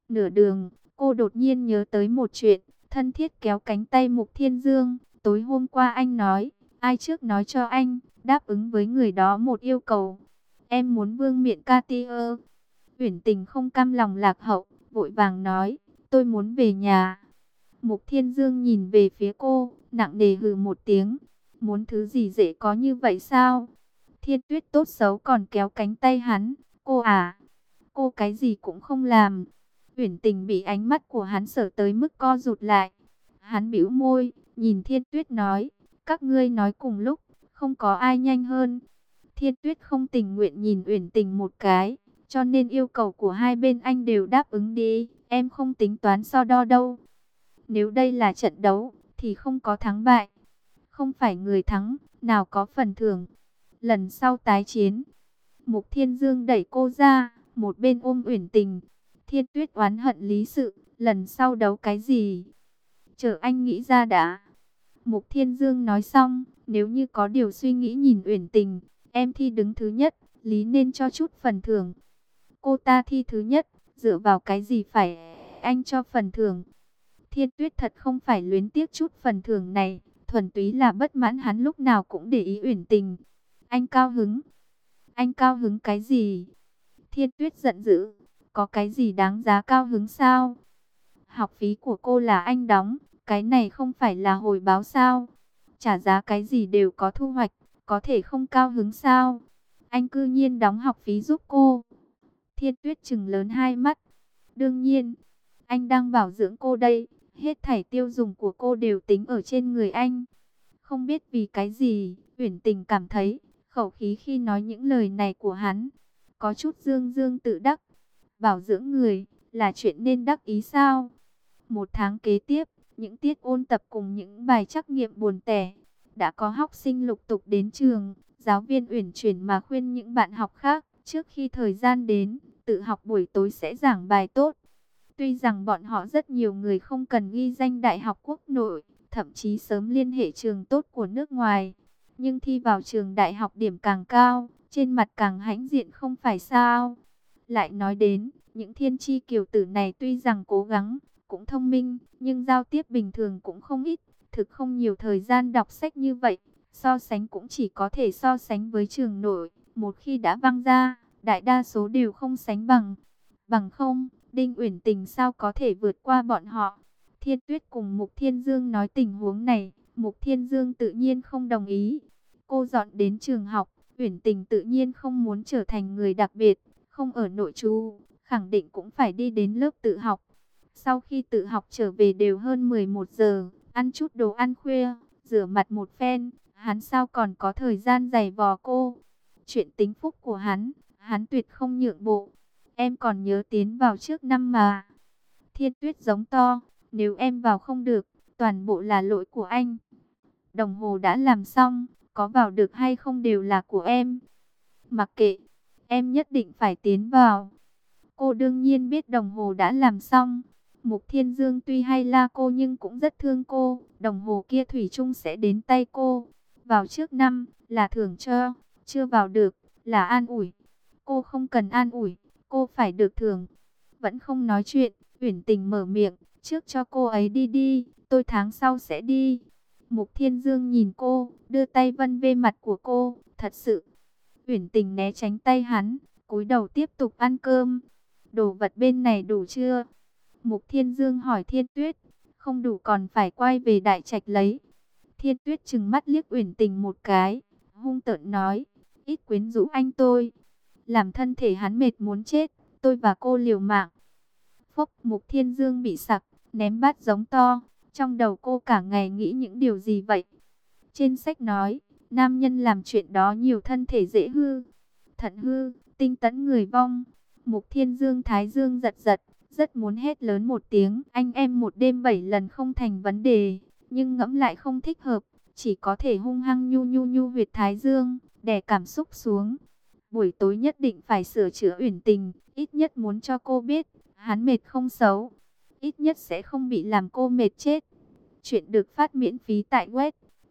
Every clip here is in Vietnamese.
Nửa đường, cô đột nhiên nhớ tới một chuyện, thân thiết kéo cánh tay Mục Thiên Dương. Tối hôm qua anh nói, ai trước nói cho anh, đáp ứng với người đó một yêu cầu. Em muốn vương miện Cartier. Uyển Tình không cam lòng lạc hậu, vội vàng nói, tôi muốn về nhà. Mục Thiên Dương nhìn về phía cô, nặng nề hừ một tiếng. Muốn thứ gì dễ có như vậy sao? Thiên Tuyết tốt xấu còn kéo cánh tay hắn. Cô à, cô cái gì cũng không làm. Uyển Tình bị ánh mắt của hắn sở tới mức co rụt lại. Hắn bĩu môi, nhìn Thiên Tuyết nói, các ngươi nói cùng lúc, không có ai nhanh hơn. Thiên Tuyết không tình nguyện nhìn Uyển Tình một cái, cho nên yêu cầu của hai bên anh đều đáp ứng đi, em không tính toán so đo đâu. Nếu đây là trận đấu, thì không có thắng bại. Không phải người thắng, nào có phần thưởng. Lần sau tái chiến, Mục Thiên Dương đẩy cô ra, một bên ôm Uyển Tình. Thiên Tuyết oán hận lý sự, lần sau đấu cái gì? Chờ anh nghĩ ra đã. Mục Thiên Dương nói xong, nếu như có điều suy nghĩ nhìn Uyển Tình, em thi đứng thứ nhất, lý nên cho chút phần thưởng. Cô ta thi thứ nhất, dựa vào cái gì phải anh cho phần thưởng? Thiên Tuyết thật không phải luyến tiếc chút phần thưởng này, thuần túy là bất mãn hắn lúc nào cũng để ý Uyển Tình. Anh cao hứng? Anh cao hứng cái gì? Thiên Tuyết giận dữ, có cái gì đáng giá cao hứng sao? Học phí của cô là anh đóng, cái này không phải là hồi báo sao? Trả giá cái gì đều có thu hoạch, có thể không cao hứng sao? Anh cư nhiên đóng học phí giúp cô. Thiên Tuyết trừng lớn hai mắt. Đương nhiên, anh đang bảo dưỡng cô đây, hết thảy tiêu dùng của cô đều tính ở trên người anh. Không biết vì cái gì, Uyển Tình cảm thấy, khẩu khí khi nói những lời này của hắn, có chút dương dương tự đắc. Bảo dưỡng người, là chuyện nên đắc ý sao? Một tháng kế tiếp, những tiết ôn tập cùng những bài trắc nghiệm buồn tẻ, đã có học sinh lục tục đến trường. Giáo viên uyển chuyển mà khuyên những bạn học khác, trước khi thời gian đến, tự học buổi tối sẽ giảng bài tốt. Tuy rằng bọn họ rất nhiều người không cần ghi danh đại học quốc nội, thậm chí sớm liên hệ trường tốt của nước ngoài, nhưng thi vào trường đại học điểm càng cao, trên mặt càng hãnh diện không phải sao? Lại nói đến, những thiên chi kiều tử này tuy rằng cố gắng, cũng thông minh, nhưng giao tiếp bình thường cũng không ít, thực không nhiều thời gian đọc sách như vậy. So sánh cũng chỉ có thể so sánh với trường nổi, một khi đã văng ra, đại đa số đều không sánh bằng. Bằng không, Đinh Uyển Tình sao có thể vượt qua bọn họ? Thiên Tuyết cùng Mục Thiên Dương nói tình huống này, Mục Thiên Dương tự nhiên không đồng ý. Cô dọn đến trường học, Uyển Tình tự nhiên không muốn trở thành người đặc biệt, không ở nội trú, khẳng định cũng phải đi đến lớp tự học. Sau khi tự học trở về đều hơn 11 giờ, ăn chút đồ ăn khuya, rửa mặt một phen, hắn sao còn có thời gian giày vò cô. Chuyện tính phúc của hắn tuyệt không nhượng bộ. Em còn nhớ tiến vào trước năm mà. Thiên Tuyết giống to, nếu em vào không được, toàn bộ là lỗi của anh. Đồng hồ đã làm xong, có vào được hay không đều là của em. Mặc kệ, em nhất định phải tiến vào. Cô đương nhiên biết đồng hồ đã làm xong. Mục Thiên Dương tuy hay la cô nhưng cũng rất thương cô. Đồng hồ kia thủy chung sẽ đến tay cô. Vào trước năm là thưởng cho, chưa vào được là an ủi. Cô không cần an ủi, cô phải được thưởng. Vẫn không nói chuyện, Uyển Tình mở miệng, trước cho cô ấy đi đi, tôi tháng sau sẽ đi. Mục Thiên Dương nhìn cô, đưa tay vân về mặt của cô, thật sự. Uyển Tình né tránh tay hắn, cúi đầu tiếp tục ăn cơm. Đồ vật bên này đủ chưa? Mục Thiên Dương hỏi Thiên Tuyết. Không đủ còn phải quay về Đại Trạch lấy. Thiên Tuyết trừng mắt liếc Uyển Tình một cái, hung tợn nói, ít quyến rũ anh tôi, làm thân thể hắn mệt muốn chết, tôi và cô liều mạng. Phốc, Mục Thiên Dương bị sặc, ném bát giống to, trong đầu cô cả ngày nghĩ những điều gì vậy? Trên sách nói, nam nhân làm chuyện đó nhiều thân thể dễ hư, thận hư, tinh tấn người vong. Mục Thiên Dương thái dương giật giật, rất muốn hét lớn một tiếng, anh em một đêm 7 lần không thành vấn đề, nhưng ngẫm lại không thích hợp, chỉ có thể hung hăng nhu nhu nhu huyệt thái dương, đè cảm xúc xuống. Buổi tối nhất định phải sửa chữa Uyển Tình, ít nhất muốn cho cô biết, hắn mệt không xấu, ít nhất sẽ không bị làm cô mệt chết. Chuyện được phát miễn phí tại web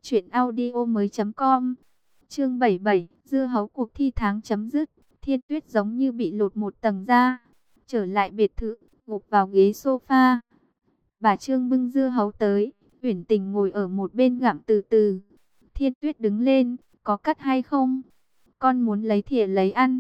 truyệnaudiomoi.com. Chương 77, dưa hấu cuộc thi tháng chấm dứt. Thiên Tuyết giống như bị lột một tầng da. Trở lại biệt thự, gục vào ghế sofa. Bà Trương bưng dưa hấu tới, Uyển Tình ngồi ở một bên gặm từ từ. Thiên Tuyết đứng lên, có cắt hay không? Con muốn lấy thìa lấy ăn.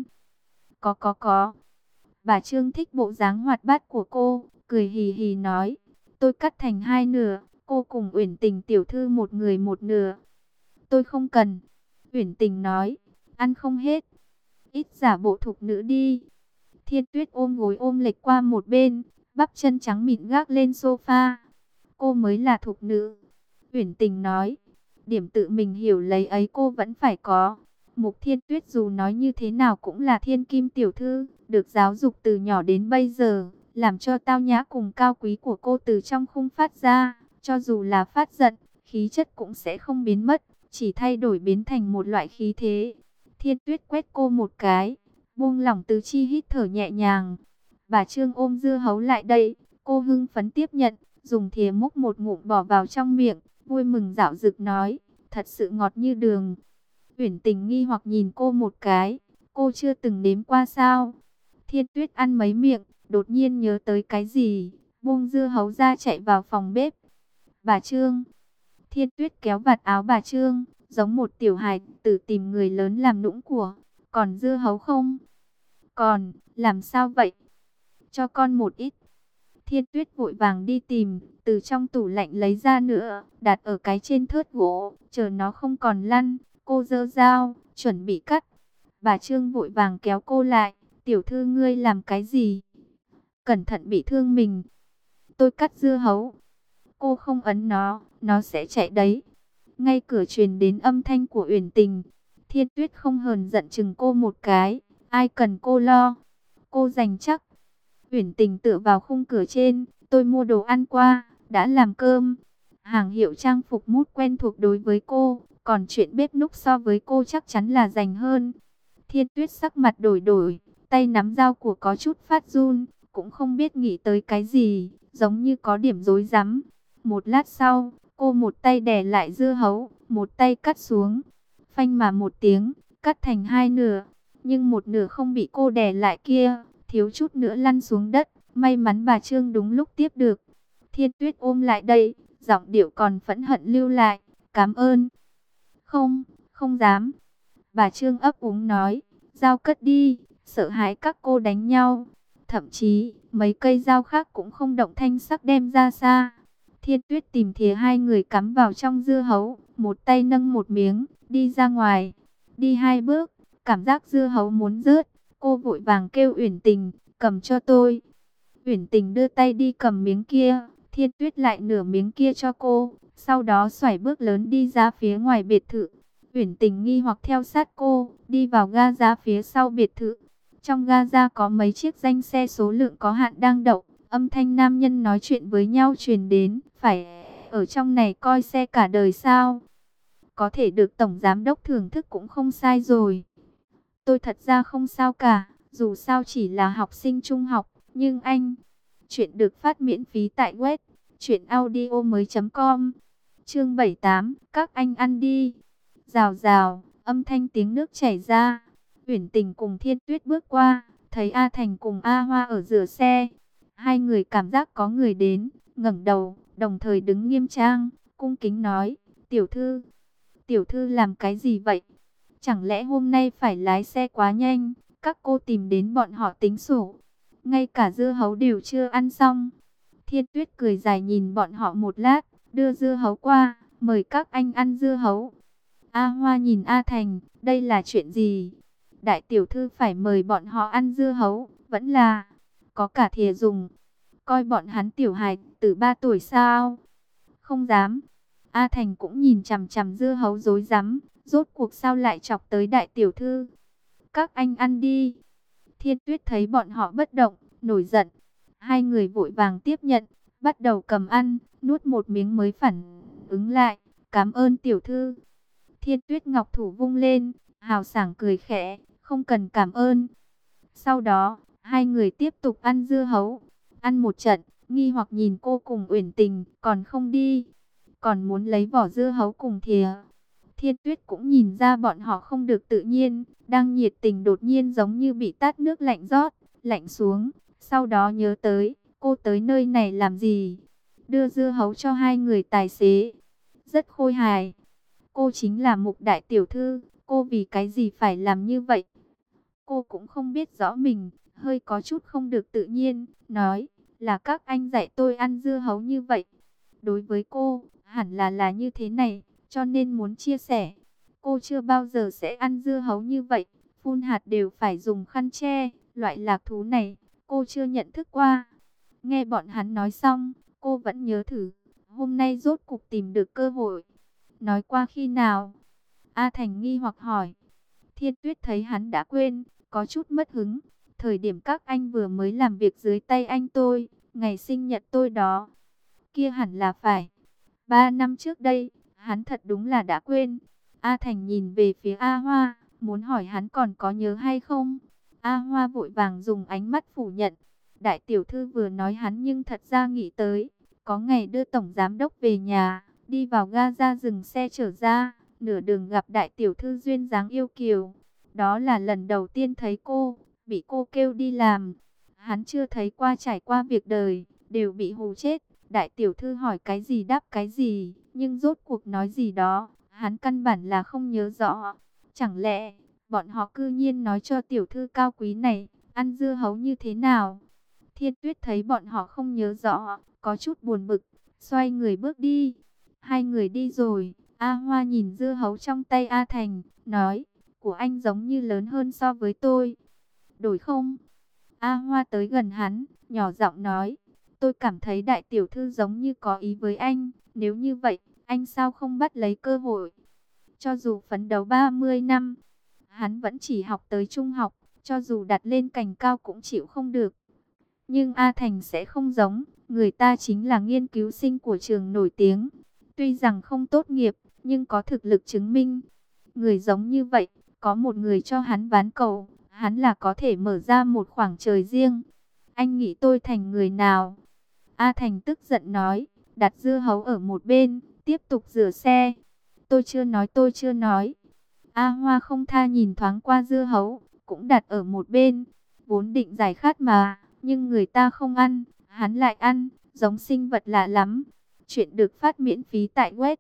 Có. Bà Trương thích bộ dáng hoạt bát của cô, cười hì hì nói. Tôi cắt thành hai nửa, cô cùng Uyển Tình tiểu thư một người một nửa. Tôi không cần. Uyển Tình nói, ăn không hết. Ít giả bộ thục nữ đi. Thiên Tuyết ôm gối ôm lệch qua một bên, bắp chân trắng mịn gác lên sofa. Cô mới là thục nữ. Uyển Tình nói, điểm tự mình hiểu lấy ấy cô vẫn phải có. Mục Thiên Tuyết dù nói như thế nào cũng là thiên kim tiểu thư, được giáo dục từ nhỏ đến bây giờ, làm cho tao nhã cùng cao quý của cô từ trong khung phát ra. Cho dù là phát giận, khí chất cũng sẽ không biến mất, chỉ thay đổi biến thành một loại khí thế. Thiên Tuyết quét cô một cái, buông lỏng tứ chi hít thở nhẹ nhàng. Bà Trương ôm dưa hấu lại đây, cô hưng phấn tiếp nhận, dùng thìa múc một ngụm bỏ vào trong miệng, vui mừng dạo dực nói, thật sự ngọt như đường. Uyển Tình nghi hoặc nhìn cô một cái, cô chưa từng nếm qua sao? Thiên Tuyết ăn mấy miệng, đột nhiên nhớ tới cái gì, buông dưa hấu ra chạy vào phòng bếp. Bà Trương. Thiên Tuyết kéo vạt áo bà Trương, giống một tiểu hài tử tìm người lớn làm nũng của. Còn dưa hấu không? Còn, làm sao vậy? Cho con một ít. Thiên Tuyết vội vàng đi tìm, từ trong tủ lạnh lấy ra nữa, đặt ở cái trên thớt gỗ, chờ nó không còn lăn, cô giơ dao, chuẩn bị cắt. Bà Trương vội vàng kéo cô lại, tiểu thư ngươi làm cái gì? Cẩn thận bị thương mình. Tôi cắt dưa hấu. Cô không ấn nó sẽ chạy đấy. Ngay cửa truyền đến âm thanh của Uyển Tình. Thiên Tuyết không hờn giận chừng cô một cái, ai cần cô lo. Cô dành chắc. Uyển Tình tựa vào khung cửa trên, tôi mua đồ ăn qua, đã làm cơm. Hàng hiệu trang phục mút quen thuộc đối với cô, còn chuyện bếp núc so với cô chắc chắn là dành hơn. Thiên Tuyết sắc mặt đổi đổi, tay nắm dao của có chút phát run, cũng không biết nghĩ tới cái gì, giống như có điểm rối rắm. Một lát sau, cô một tay đè lại dưa hấu, một tay cắt xuống. Phanh mà một tiếng, cắt thành hai nửa, nhưng một nửa không bị cô đè lại kia, thiếu chút nữa lăn xuống đất. May mắn bà Trương đúng lúc tiếp được. Thiên Tuyết ôm lại đây, giọng điệu còn phẫn hận lưu lại, cảm ơn. Không dám. Bà Trương ấp úng nói, dao cất đi, sợ hãi các cô đánh nhau. Thậm chí, mấy cây dao khác cũng không động thanh sắc đem ra xa. Thiên Tuyết tìm thìa hai người cắm vào trong dưa hấu, một tay nâng một miếng, đi ra ngoài. Đi hai bước, cảm giác dưa hấu muốn rớt, cô vội vàng kêu Uyển Tình, cầm cho tôi. Uyển Tình đưa tay đi cầm miếng kia, Thiên Tuyết lại nửa miếng kia cho cô, sau đó xoải bước lớn đi ra phía ngoài biệt thự. Uyển Tình nghi hoặc theo sát cô, đi vào ga ra phía sau biệt thự. Trong ga ra có mấy chiếc danh xe số lượng có hạn đang đậu, âm thanh nam nhân nói chuyện với nhau truyền đến, phải ở trong này coi xe cả đời sao? Có thể được tổng giám đốc thưởng thức cũng không sai rồi. Tôi thật ra không sao cả, dù sao chỉ là học sinh trung học, nhưng anh... Chuyện được phát miễn phí tại web truyệnaudiomoi.com. Chương 78, các anh ăn đi. Rào rào, âm thanh tiếng nước chảy ra. Uyển Tình cùng Thiên Tuyết bước qua, thấy A Thành cùng A Hoa ở rửa xe. Hai người cảm giác có người đến, ngẩng đầu, đồng thời đứng nghiêm trang, cung kính nói, tiểu thư làm cái gì vậy? Chẳng lẽ hôm nay phải lái xe quá nhanh, các cô tìm đến bọn họ tính sổ? Ngay cả dưa hấu đều chưa ăn xong. Thiên Tuyết cười dài nhìn bọn họ một lát, đưa dưa hấu qua, mời các anh ăn dưa hấu. A Hoa nhìn A Thành, đây là chuyện gì? Đại tiểu thư phải mời bọn họ ăn dưa hấu, vẫn là có cả thìa dùng. Coi bọn hắn tiểu hài từ 3 tuổi sao? Không dám. A Thành cũng nhìn chằm chằm dưa hấu rối rắm, rốt cuộc sao lại chọc tới đại tiểu thư? Các anh ăn đi. Thiên Tuyết thấy bọn họ bất động, nổi giận. Hai người vội vàng tiếp nhận, bắt đầu cầm ăn, nuốt một miếng mới phản ứng lại. Cảm ơn tiểu thư. Thiên Tuyết ngọc thủ vung lên, hào sảng cười khẽ, không cần cảm ơn. Sau đó, hai người tiếp tục ăn dưa hấu. Ăn một trận, nghi hoặc nhìn cô cùng Uyển Tình, còn không đi. Còn muốn lấy vỏ dưa hấu cùng thìa. Thiên Tuyết cũng nhìn ra bọn họ không được tự nhiên, đang nhiệt tình đột nhiên giống như bị tát nước lạnh rót, lạnh xuống. Sau đó nhớ tới, cô tới nơi này làm gì? Đưa dưa hấu cho hai người tài xế. Rất khôi hài. Cô chính là Mục đại tiểu thư, cô vì cái gì phải làm như vậy? Cô cũng không biết rõ mình, hơi có chút không được tự nhiên, nói là các anh dạy tôi ăn dưa hấu như vậy. Đối với cô, hẳn là như thế này, cho nên muốn chia sẻ. Cô chưa bao giờ sẽ ăn dưa hấu như vậy, phun hạt đều phải dùng khăn che, loại lạc thú này, cô chưa nhận thức qua. Nghe bọn hắn nói xong, cô vẫn nhớ thử, hôm nay rốt cục tìm được cơ hội. Nói qua khi nào? A Thành nghi hoặc hỏi. Thiên Tuyết thấy hắn đã quên, có chút mất hứng. Thời điểm các anh vừa mới làm việc dưới tay anh tôi, ngày sinh nhật tôi đó. Kia hẳn là phải. 3 năm trước đây, hắn thật đúng là đã quên. A Thành nhìn về phía A Hoa, muốn hỏi hắn còn có nhớ hay không. A Hoa vội vàng dùng ánh mắt phủ nhận. Đại tiểu thư vừa nói hắn nhưng thật ra nghĩ tới. Có ngày đưa tổng giám đốc về nhà, đi vào ga ra dừng xe trở ra. Nửa đường gặp đại tiểu thư duyên dáng yêu kiều. Đó là lần đầu tiên thấy cô, bị cô kêu đi làm. Hắn chưa thấy qua trải qua việc đời, đều bị hù chết. Đại tiểu thư hỏi cái gì đáp cái gì, nhưng rốt cuộc nói gì đó, hắn căn bản là không nhớ rõ. Chẳng lẽ, bọn họ cư nhiên nói cho tiểu thư cao quý này, ăn dưa hấu như thế nào? Thiên Tuyết thấy bọn họ không nhớ rõ, có chút buồn bực, xoay người bước đi. Hai người đi rồi, A Hoa nhìn dưa hấu trong tay A Thành, nói, của anh giống như lớn hơn so với tôi. Đổi không? A Hoa tới gần hắn, nhỏ giọng nói, tôi cảm thấy đại tiểu thư giống như có ý với anh, nếu như vậy, anh sao không bắt lấy cơ hội? Cho dù phấn đấu 30 năm, hắn vẫn chỉ học tới trung học, cho dù đặt lên cành cao cũng chịu không được. Nhưng A Thành sẽ không giống, người ta chính là nghiên cứu sinh của trường nổi tiếng. Tuy rằng không tốt nghiệp, nhưng có thực lực chứng minh. Người giống như vậy, có một người cho hắn ván cầu, hắn là có thể mở ra một khoảng trời riêng. Anh nghĩ tôi thành người nào? A Thành tức giận nói, đặt dưa hấu ở một bên, tiếp tục rửa xe. Tôi chưa nói. A Hoa không tha nhìn thoáng qua dưa hấu, cũng đặt ở một bên. Vốn định giải khát mà, nhưng người ta không ăn, hắn lại ăn, giống sinh vật lạ lắm. Chuyện được phát miễn phí tại web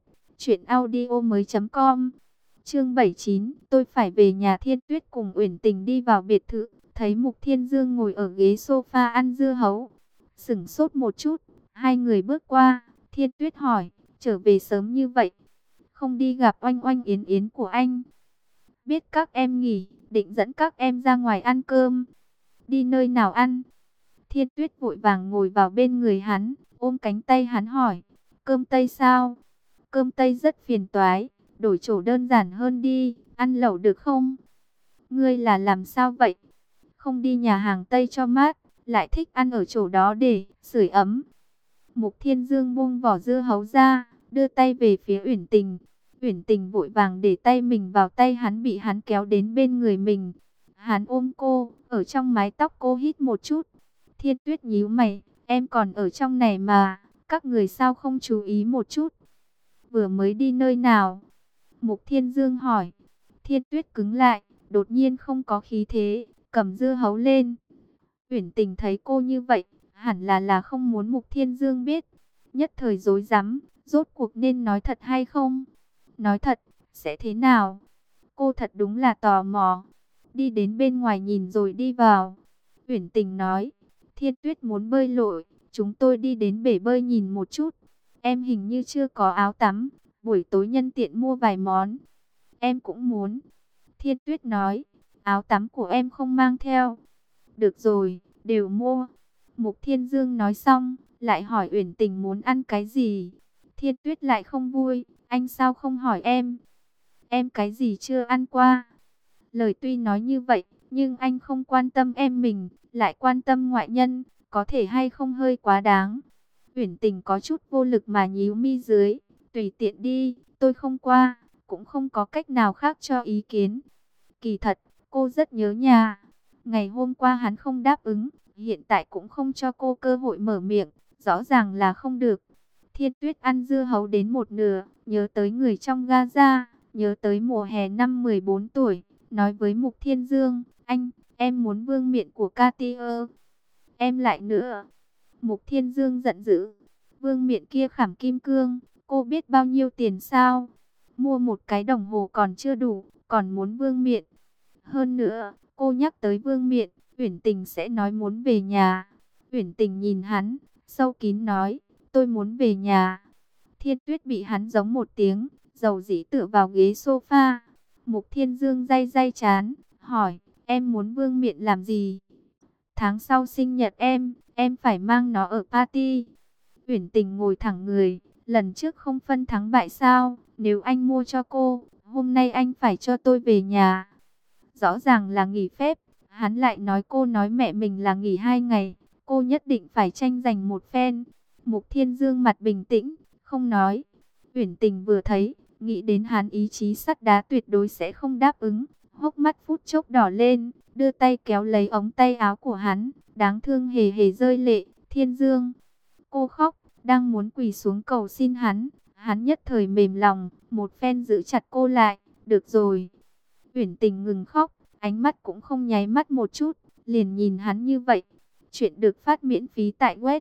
truyệnaudiomoi.com. Chương 79, tôi phải về nhà. Thiên Tuyết cùng Uyển Tình đi vào biệt thự, thấy Mục Thiên Dương ngồi ở ghế sofa ăn dưa hấu. Sửng sốt một chút, hai người bước qua, Thiên Tuyết hỏi, trở về sớm như vậy, không đi gặp Oanh Oanh Yến Yến của anh? Biết các em nghỉ, định dẫn các em ra ngoài ăn cơm. Đi nơi nào ăn? Thiên Tuyết vội vàng ngồi vào bên người hắn, ôm cánh tay hắn hỏi, cơm Tây sao? Cơm Tây rất phiền toái, đổi chỗ đơn giản hơn đi, ăn lẩu được không? Ngươi là làm sao vậy? Không đi nhà hàng Tây cho mát, lại thích ăn ở chỗ đó để sưởi ấm. Mục Thiên Dương buông vỏ dưa hấu ra, đưa tay về phía Uyển Tình. Uyển Tình vội vàng để tay mình vào tay hắn, bị hắn kéo đến bên người mình. Hắn ôm cô, ở trong mái tóc cô hít một chút. Thiên Tuyết nhíu mày, em còn ở trong này mà, các người sao không chú ý một chút? Vừa mới đi nơi nào? Mục Thiên Dương hỏi. Thiên Tuyết cứng lại, đột nhiên không có khí thế, cầm dưa hấu lên. Uyển Tình thấy cô như vậy, hẳn là không muốn Mục Thiên Dương biết. Nhất thời rối rắm, rốt cuộc nên nói thật hay không? Nói thật, sẽ thế nào? Cô thật đúng là tò mò. Đi đến bên ngoài nhìn rồi đi vào. Uyển Tình nói, Thiên Tuyết muốn bơi lội, chúng tôi đi đến bể bơi nhìn một chút. Em hình như chưa có áo tắm, buổi tối nhân tiện mua vài món. Em cũng muốn. Thiên Tuyết nói, áo tắm của em không mang theo. Được rồi, đều mua. Mục Thiên Dương nói xong, lại hỏi Uyển Tình muốn ăn cái gì. Thiên Tuyết lại không vui, anh sao không hỏi em? Em cái gì chưa ăn qua? Lời tuy nói như vậy, nhưng anh không quan tâm em mình, lại quan tâm ngoại nhân, có thể hay không hơi quá đáng. Uyển Tình có chút vô lực mà nhíu mi dưới, tùy tiện đi, tôi không qua, cũng không có cách nào khác cho ý kiến. Kỳ thật, cô rất nhớ nhà. Ngày hôm qua hắn không đáp ứng, hiện tại cũng không cho cô cơ hội mở miệng, rõ ràng là không được. Thiên Tuyết ăn dưa hấu đến một nửa, nhớ tới người trong Gaza, nhớ tới mùa hè năm 14 tuổi, nói với Mục Thiên Dương, anh, em muốn vương miện của Cartier. Em lại nữa. Mục Thiên Dương giận dữ. Vương Miện kia khảm kim cương, cô biết bao nhiêu tiền sao? Mua một cái đồng hồ còn chưa đủ, còn muốn Vương Miện. Hơn nữa, cô nhắc tới Vương Miện, Uyển Tình sẽ nói muốn về nhà. Uyển Tình nhìn hắn, sâu kín nói, tôi muốn về nhà. Thiên Tuyết bị hắn giống một tiếng, dầu dĩ tựa vào ghế sofa. Mục Thiên Dương day day chán, hỏi, em muốn Vương Miện làm gì? Tháng sau sinh nhật em phải mang nó ở party. Uyển Tình ngồi thẳng người, lần trước không phân thắng bại sao? Nếu anh mua cho cô, hôm nay anh phải cho tôi về nhà. Rõ ràng là nghỉ phép, hắn lại nói cô nói mẹ mình là nghỉ 2 ngày, cô nhất định phải tranh giành một phen. Mục Thiên Dương mặt bình tĩnh, không nói. Uyển Tình vừa thấy, nghĩ đến hắn ý chí sắt đá tuyệt đối sẽ không đáp ứng, hốc mắt phút chốc đỏ lên, đưa tay kéo lấy ống tay áo của hắn, đáng thương hề hề rơi lệ. Thiên Dương, cô khóc, đang muốn quỳ xuống cầu xin hắn, hắn nhất thời mềm lòng, một phen giữ chặt cô lại. Được rồi. Uyển Tình ngừng khóc, ánh mắt cũng không nháy mắt một chút, liền nhìn hắn như vậy. Chuyện được phát miễn phí tại web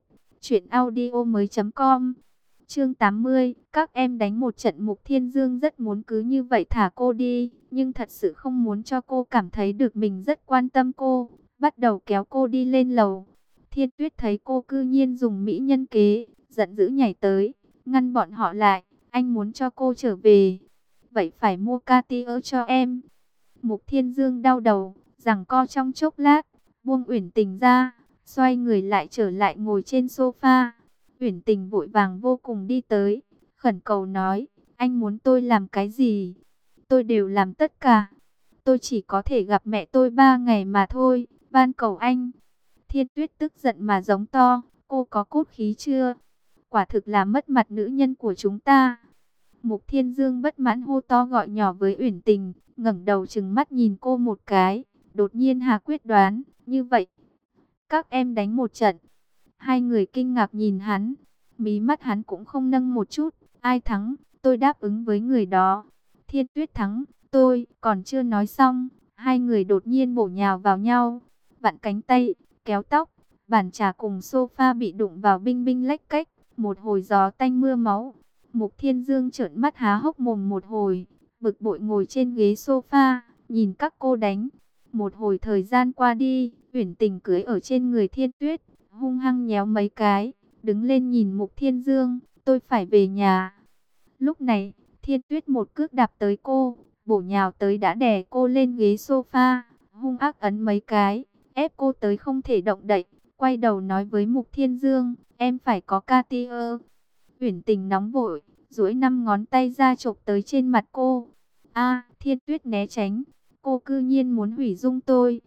truyệnaudiomoi.com. Chương 80, các em đánh một trận. Mục Thiên Dương rất muốn cứ như vậy thả cô đi, nhưng thật sự không muốn cho cô cảm thấy được mình rất quan tâm cô, bắt đầu kéo cô đi lên lầu. Thiên Tuyết thấy cô cư nhiên dùng mỹ nhân kế, giận dữ nhảy tới, ngăn bọn họ lại, anh muốn cho cô trở về. Vậy phải mua Cartier cho em. Mục Thiên Dương đau đầu, giằng co trong chốc lát, buông Uyển Tình ra, xoay người lại trở lại ngồi trên sofa. Uyển Tình vội vàng vô cùng đi tới, khẩn cầu nói, anh muốn tôi làm cái gì? Tôi đều làm tất cả. Tôi chỉ có thể gặp mẹ tôi 3 ngày mà thôi, van cầu anh. Thiên Tuyết tức giận mà giống to, cô có cốt khí chưa? Quả thực là mất mặt nữ nhân của chúng ta. Mục Thiên Dương bất mãn hô to gọi nhỏ với Uyển Tình, ngẩng đầu trừng mắt nhìn cô một cái, đột nhiên hạ quyết đoán, như vậy, các em đánh một trận. Hai người kinh ngạc nhìn hắn, mí mắt hắn cũng không nâng một chút, ai thắng, tôi đáp ứng với người đó. Thiên Tuyết thắng, tôi còn chưa nói xong, hai người đột nhiên bổ nhào vào nhau, vặn cánh tay, kéo tóc, bàn trà cùng sofa bị đụng vào binh binh lách cách, một hồi gió tanh mưa máu. Mục Thiên Dương trợn mắt há hốc mồm một hồi, bực bội ngồi trên ghế sofa, nhìn các cô đánh. Một hồi thời gian qua đi, Uyển Tình cưỡi ở trên người Thiên Tuyết, hung hăng nhéo mấy cái, đứng lên nhìn Mục Thiên Dương, tôi phải về nhà. Lúc này, Thiên Tuyết một cước đạp tới cô, bổ nhào tới đã đè cô lên ghế sofa, hung ác ấn mấy cái, ép cô tới không thể động đậy, quay đầu nói với Mục Thiên Dương, em phải có Cartier. Uyển Tình nóng vội, duỗi 5 ngón tay ra chộp tới trên mặt cô. A, Thiên Tuyết né tránh, cô cư nhiên muốn hủy dung tôi.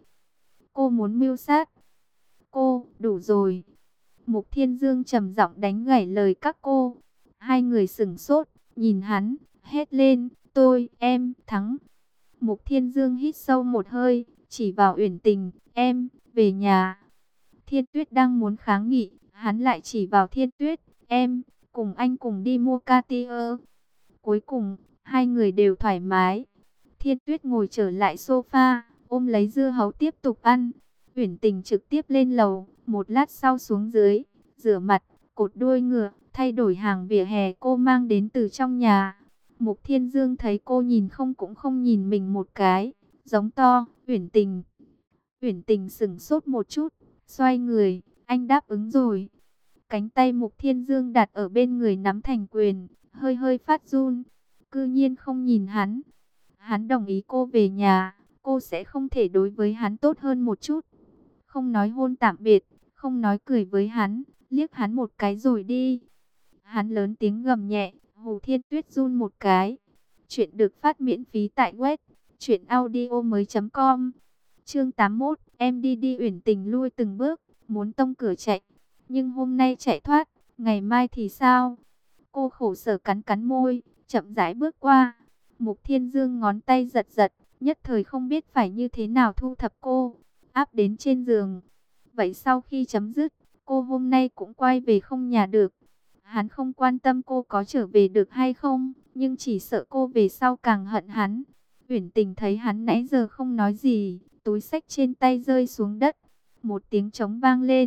Cô muốn mưu sát. Cô, đủ rồi. Mục Thiên Dương trầm giọng đánh gãy lời các cô. Hai người sững sốt, nhìn hắn, hét lên, em, thắng. Mục Thiên Dương hít sâu một hơi, chỉ vào Uyển Tình, em, về nhà. Thiên Tuyết đang muốn kháng nghị, hắn lại chỉ vào Thiên Tuyết, em, cùng anh cùng đi mua Cartier. Cuối cùng, hai người đều thoải mái. Thiên Tuyết ngồi trở lại sofa, ôm lấy dưa hấu tiếp tục ăn. Uyển Tình trực tiếp lên lầu, một lát sau xuống dưới, rửa mặt, cột đuôi ngựa, thay đổi hàng vỉa hè cô mang đến từ trong nhà. Mục Thiên Dương thấy cô nhìn không cũng không nhìn mình một cái, giống to, Uyển Tình. Uyển Tình sững sốt một chút, xoay người, anh đáp ứng rồi. Cánh tay Mục Thiên Dương đặt ở bên người nắm thành quyền, hơi hơi phát run, cư nhiên không nhìn hắn. Hắn đồng ý cô về nhà, cô sẽ không thể đối với hắn tốt hơn một chút. Không nói hôn tạm biệt, không nói cười với hắn, liếc hắn một cái rồi đi. Hắn lớn tiếng gầm nhẹ, Hồ Thiên Tuyết run một cái. Chuyện được phát miễn phí tại web truyệnaudiomoi.com. Chương 81, em đi Uyển Tình lui từng bước, muốn tông cửa chạy, nhưng hôm nay chạy thoát, ngày mai thì sao? Cô khổ sở cắn cắn môi, chậm rãi bước qua. Mục Thiên Dương ngón tay giật giật, nhất thời không biết phải như thế nào thu thập cô, áp đến trên giường. Vậy sau khi chấm dứt, cô hôm nay cũng quay về không nhà được. Hắn không quan tâm cô có trở về được hay không, nhưng chỉ sợ cô về sau càng hận hắn. Uyển Tình thấy hắn nãy giờ không nói gì, túi xách trên tay rơi xuống đất. Một tiếng trống vang lên,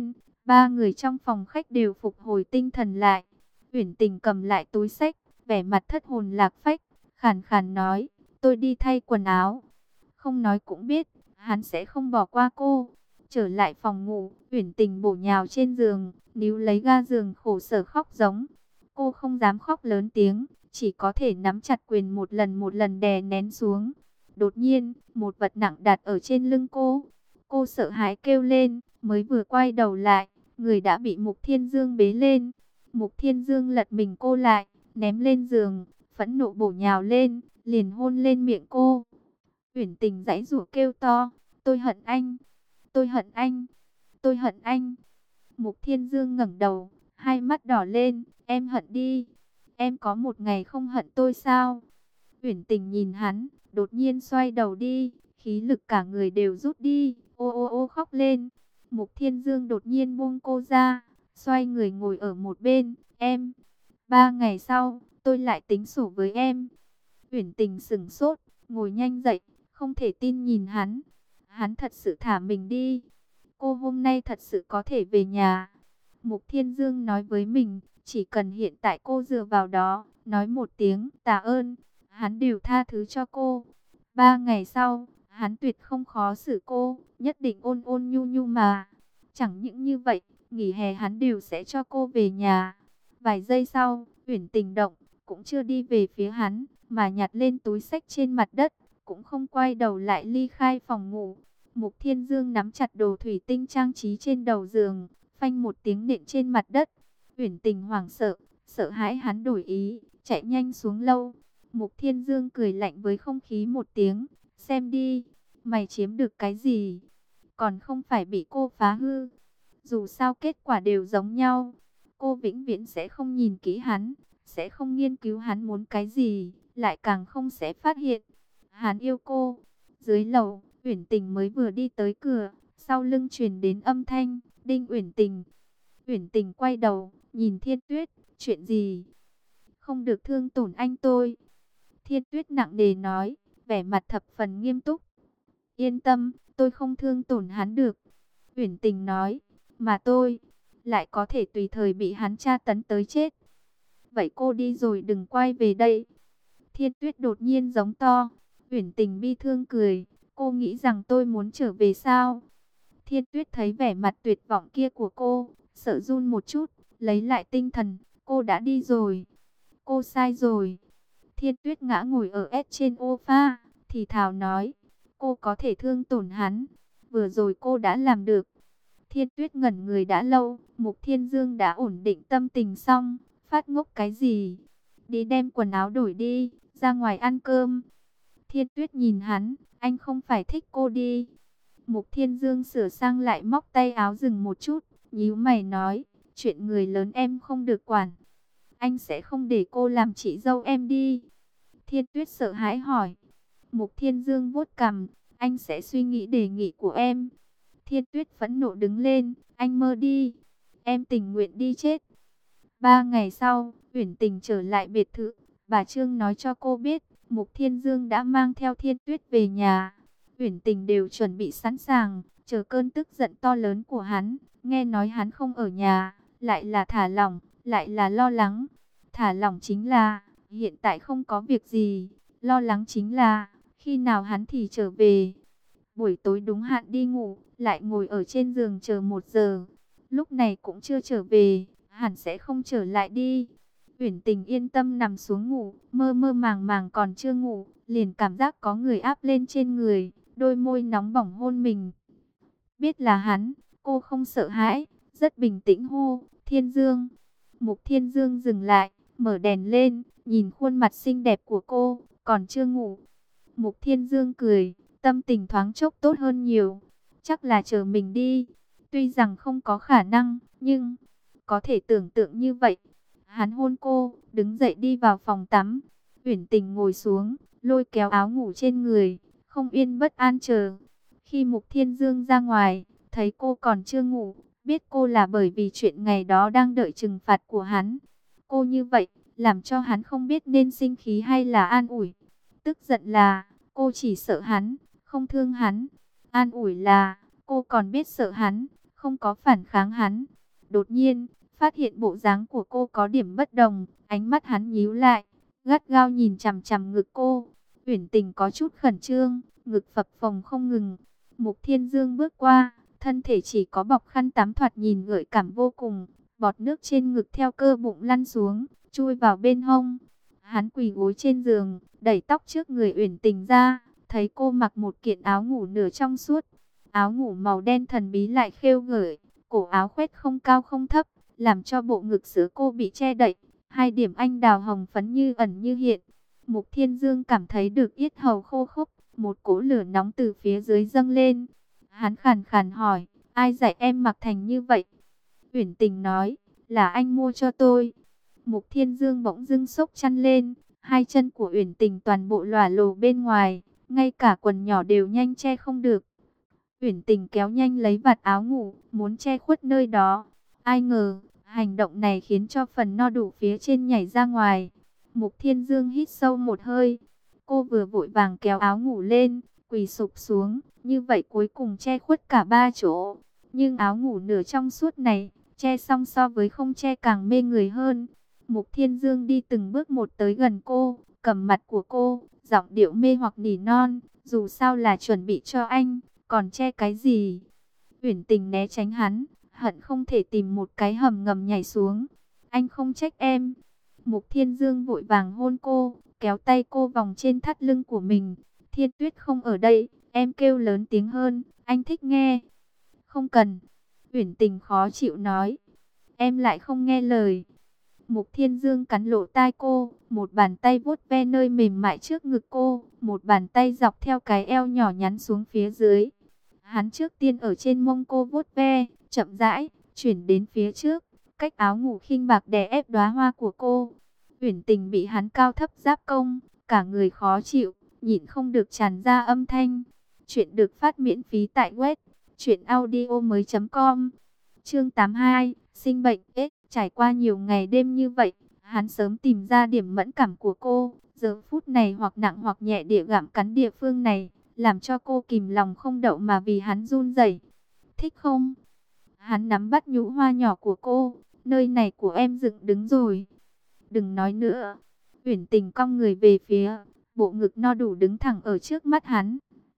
Ba người trong phòng khách đều phục hồi tinh thần lại. Uyển Tình cầm lại túi xách, vẻ mặt thất hồn lạc phách, khàn khàn nói, tôi đi thay quần áo. Không nói cũng biết, hắn sẽ không bỏ qua cô. Trở lại phòng ngủ, Uyển Tình bổ nhào trên giường, níu lấy ga giường khổ sở khóc giống. Cô không dám khóc lớn tiếng, chỉ có thể nắm chặt quyền một lần đè nén xuống. Đột nhiên, một vật nặng đặt ở trên lưng cô. Cô sợ hãi kêu lên, mới vừa quay đầu lại, người đã bị Mục Thiên Dương bế lên. Mục Thiên Dương lật mình cô lại, ném lên giường, phẫn nộ bổ nhào lên, liền hôn lên miệng cô. Uyển Tình giãy giụa kêu to, tôi hận anh, tôi hận anh, tôi hận anh. Mục Thiên Dương ngẩng đầu, hai mắt đỏ lên, em hận đi, em có một ngày không hận tôi sao? Uyển Tình nhìn hắn, đột nhiên xoay đầu đi, khí lực cả người đều rút đi, ô ô ô khóc lên. Mục Thiên Dương đột nhiên buông cô ra, xoay người ngồi ở một bên, em, 3 ngày sau, tôi lại tính sổ với em. Uyển Tình sững sốt, ngồi nhanh dậy, không thể tin nhìn hắn. Hắn thật sự thả mình đi. Cô hôm nay thật sự có thể về nhà. Mục Thiên Dương nói với mình, chỉ cần hiện tại cô dựa vào đó, nói một tiếng tạ ơn, hắn đều tha thứ cho cô. 3 ngày sau, hắn tuyệt không khó xử cô, nhất định ôn ôn nhu nhu mà. Chẳng những như vậy, nghỉ hè hắn đều sẽ cho cô về nhà. Vài giây sau, Uyển Tình động, cũng chưa đi về phía hắn, mà nhặt lên túi xách trên mặt đất, cũng không quay đầu lại ly khai phòng ngủ. Mục Thiên Dương nắm chặt đồ thủy tinh trang trí trên đầu giường, phanh một tiếng nện trên mặt đất. Uyển Tình hoảng sợ, sợ hãi hắn đổi ý, chạy nhanh xuống lâu. Mục Thiên Dương cười lạnh với không khí một tiếng, xem đi, mày chiếm được cái gì? Còn không phải bị cô phá hư. Dù sao kết quả đều giống nhau. Cô vĩnh viễn sẽ không nhìn kỹ hắn, sẽ không nghiên cứu hắn muốn cái gì, lại càng không sẽ phát hiện hắn yêu cô. Dưới lầu, Uyển Tình mới vừa đi tới cửa, sau lưng truyền đến âm thanh, Đinh Uyển Tình. Uyển Tình quay đầu, nhìn Thiên Tuyết, chuyện gì? Không được thương tổn anh tôi. Thiên Tuyết nặng nề nói, vẻ mặt thập phần nghiêm túc. Yên tâm, tôi không thương tổn hắn được. Uyển Tình nói, mà tôi lại có thể tùy thời bị hắn tra tấn tới chết. Vậy cô đi rồi đừng quay về đây. Thiên Tuyết đột nhiên giống to. Uyển Tình bi thương cười, cô nghĩ rằng tôi muốn trở về sao? Thiên Tuyết thấy vẻ mặt tuyệt vọng kia của cô, sợ run một chút, lấy lại tinh thần, cô đã đi rồi. Cô sai rồi. Thiên Tuyết ngã ngồi ở trên sofa, thì thào nói, cô có thể thương tổn hắn, vừa rồi cô đã làm được. Thiên Tuyết ngẩn người đã lâu, Mục Thiên Dương đã ổn định tâm tình xong, phát ngốc cái gì? Đi đem quần áo đổi đi, ra ngoài ăn cơm. Thiên Tuyết nhìn hắn, anh không phải thích cô đi. Mục Thiên Dương sửa sang lại móc tay áo dừng một chút, nhíu mày nói, chuyện người lớn em không được quản. Anh sẽ không để cô làm chị dâu em đi. Thiên Tuyết sợ hãi hỏi. Mục Thiên Dương vuốt cằm, anh sẽ suy nghĩ đề nghị của em. Thiên Tuyết phẫn nộ đứng lên, anh mơ đi. Em tình nguyện đi chết. 3 ngày sau, Uyển Tình trở lại biệt thự. Bà Trương nói cho cô biết, Mục Thiên Dương đã mang theo Thiên Tuyết về nhà. Uyển Tình đều chuẩn bị sẵn sàng, chờ cơn tức giận to lớn của hắn. Nghe nói hắn không ở nhà, lại là thả lỏng, lại là lo lắng. Thả lỏng chính là, hiện tại không có việc gì. Lo lắng chính là, khi nào hắn thì trở về. Buổi tối đúng hạn đi ngủ, lại ngồi ở trên giường chờ 1 giờ. Lúc này cũng chưa trở về, hẳn sẽ không trở lại đi. Uyển Tình yên tâm nằm xuống ngủ, mơ mơ màng màng còn chưa ngủ, liền cảm giác có người áp lên trên người, đôi môi nóng bỏng hôn mình. Biết là hắn, cô không sợ hãi, rất bình tĩnh hô, Thiên Dương. Mục Thiên Dương dừng lại, mở đèn lên, nhìn khuôn mặt xinh đẹp của cô, còn chưa ngủ. Mục Thiên Dương cười, tâm tình thoáng chốc tốt hơn nhiều. Chắc là chờ mình đi. Tuy rằng không có khả năng, nhưng có thể tưởng tượng như vậy. Hắn hôn cô, đứng dậy đi vào phòng tắm. Uyển Tình ngồi xuống, lôi kéo áo ngủ trên người, không yên bất an chờ. Khi Mục Thiên Dương ra ngoài, thấy cô còn chưa ngủ, biết cô là bởi vì chuyện ngày đó đang đợi trừng phạt của hắn. Cô như vậy, làm cho hắn không biết nên sinh khí hay là an ủi. Tức giận là, cô chỉ sợ hắn, không thương hắn. An ủi là, cô còn biết sợ hắn, không có phản kháng hắn. Đột nhiên, phát hiện bộ dáng của cô có điểm bất đồng, ánh mắt hắn nhíu lại, gắt gao nhìn chằm chằm ngực cô. Uyển Tình có chút khẩn trương, ngực phập phồng không ngừng. Mục Thiên Dương bước qua, thân thể chỉ có bọc khăn tắm thoạt nhìn gợi cảm vô cùng, bọt nước trên ngực theo cơ bụng lăn xuống, chui vào bên hông. Hắn quỳ gối trên giường, đẩy tóc trước người Uyển Tình ra, thấy cô mặc một kiện áo ngủ nửa trong suốt. Áo ngủ màu đen thần bí lại khêu gợi, cổ áo khoét không cao không thấp, làm cho bộ ngực sữa cô bị che đậy. Hai điểm anh đào hồng phấn như ẩn như hiện. Mục Thiên Dương cảm thấy được yết hầu khô khốc, một cỗ lửa nóng từ phía dưới dâng lên. Hắn khàn khàn hỏi, ai dạy em mặc thành như vậy? Uyển Tình nói, là anh mua cho tôi. Mục Thiên Dương bỗng dưng sốc chăn lên, hai chân của Uyển Tình toàn bộ lòa lồ bên ngoài, ngay cả quần nhỏ đều nhanh che không được. Uyển Tình kéo nhanh lấy vạt áo ngủ, muốn che khuất nơi đó. Ai ngờ, hành động này khiến cho phần no đủ phía trên nhảy ra ngoài. Mục Thiên Dương hít sâu một hơi. Cô vừa vội vàng kéo áo ngủ lên, quỳ sụp xuống, như vậy cuối cùng che khuất cả ba chỗ. Nhưng áo ngủ nửa trong suốt này, che xong so với không che càng mê người hơn. Mục Thiên Dương đi từng bước một tới gần cô, cầm mặt của cô, giọng điệu mê hoặc nỉ non, dù sao là chuẩn bị cho anh, còn che cái gì? Uyển Tình né tránh hắn, hận không thể tìm một cái hầm ngầm nhảy xuống. Anh không trách em. Mục Thiên Dương vội vàng hôn cô, kéo tay cô vòng trên thắt lưng của mình. Thiên Tuyết không ở đây, em kêu lớn tiếng hơn, anh thích nghe. Không cần. Uyển Tình khó chịu nói. Em lại không nghe lời. Mục Thiên Dương cắn lỗ tai cô, một bàn tay vuốt ve nơi mềm mại trước ngực cô, một bàn tay dọc theo cái eo nhỏ nhắn xuống phía dưới. Hắn trước tiên ở trên mông cô vuốt ve, chậm rãi, chuyển đến phía trước, cách áo ngủ khinh bạc đè ép đóa hoa của cô. Uyển Tình bị hắn cao thấp giáp công, cả người khó chịu, nhịn không được tràn ra âm thanh. Chuyện được phát miễn phí tại web truyệnaudiomoi.com. Chương 82, sinh bệnh. Trải qua nhiều ngày đêm như vậy, hắn sớm tìm ra điểm mẫn cảm của cô, giờ phút này hoặc nặng hoặc nhẹ địa gặm cắn địa phương này, làm cho cô kìm lòng không đậu mà vì hắn run rẩy. Thích không? Hắn nắm bắt nhũ hoa nhỏ của cô, nơi này của em dựng đứng rồi. Đừng nói nữa. Uyển Tình cong người về phía, bộ ngực no đủ đứng thẳng ở trước mắt hắn.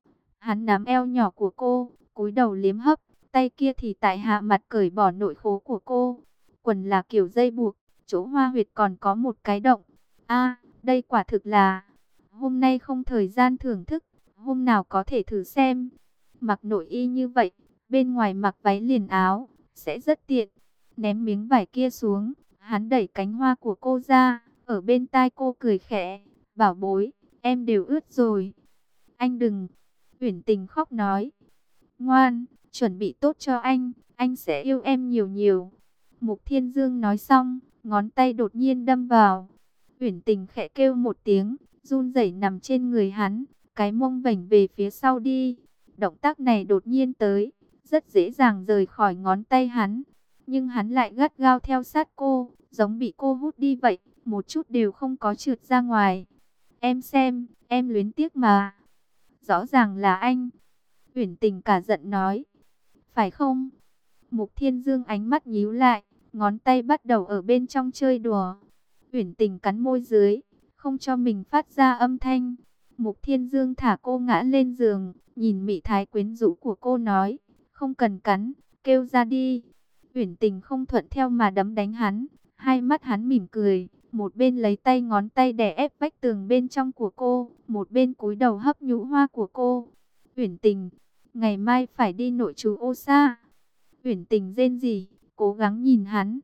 Hắn nắm eo nhỏ của cô, cúi đầu liếm hấp, tay kia thì tại hạ mặt cởi bỏ nội khố của cô. Quần là kiểu dây buộc, chỗ hoa huyệt còn có một cái động. A, đây quả thực là, hôm nay không thời gian thưởng thức, hôm nào có thể thử xem. Mặc nội y như vậy, bên ngoài mặc váy liền áo, sẽ rất tiện. Ném miếng vải kia xuống, hắn đẩy cánh hoa của cô ra, ở bên tai cô cười khẽ, bảo bối, em đều ướt rồi. Anh đừng, Uyển Tình khóc nói. Ngoan, chuẩn bị tốt cho anh sẽ yêu em nhiều nhiều. Mục Thiên Dương nói xong, ngón tay đột nhiên đâm vào. Uyển Tình khẽ kêu một tiếng, run rẩy nằm trên người hắn, cái mông vểnh về phía sau đi. Động tác này đột nhiên tới, rất dễ dàng rời khỏi ngón tay hắn. Nhưng hắn lại gắt gao theo sát cô, giống bị cô hút đi vậy, một chút đều không có trượt ra ngoài. Em xem, em luyến tiếc mà. Rõ ràng là anh. Uyển Tình cả giận nói. Phải không? Mục Thiên Dương ánh mắt nhíu lại, ngón tay bắt đầu ở bên trong chơi đùa. Uyển Tình cắn môi dưới, không cho mình phát ra âm thanh. Mục Thiên Dương thả cô ngã lên giường, nhìn mị thái quyến rũ của cô nói, không cần cắn, kêu ra đi. Uyển Tình không thuận theo mà đấm đánh hắn, hai mắt hắn mỉm cười, một bên lấy tay ngón tay đè ép vách tường bên trong của cô, một bên cúi đầu hấp nhũ hoa của cô. Uyển Tình, ngày mai phải đi nội trú ô sa. Uyển Tình rên rỉ, cố gắng nhìn hắn.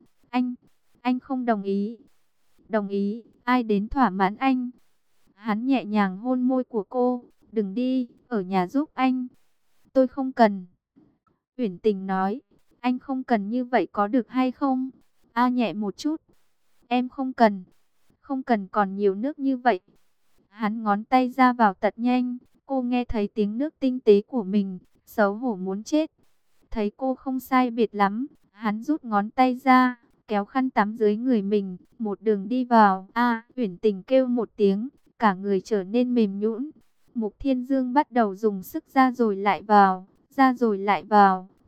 Anh không đồng ý. Đồng ý, ai đến thỏa mãn anh? Hắn nhẹ nhàng hôn môi của cô. Đừng đi, ở nhà giúp anh. Tôi không cần. Uyển Tình nói, anh không cần như vậy có được hay không? A nhẹ một chút. Em không cần. Không cần còn nhiều nước như vậy. Hắn ngón tay ra vào tật nhanh. Cô nghe thấy tiếng nước tinh tế của mình, xấu hổ muốn chết. Thấy cô không sai biệt lắm, hắn rút ngón tay ra, kéo khăn tắm dưới người mình, một đường đi vào. Uyển Tình kêu một tiếng, cả người trở nên mềm nhũn. Mục Thiên Dương bắt đầu dùng sức ra rồi lại vào, ra rồi lại vào,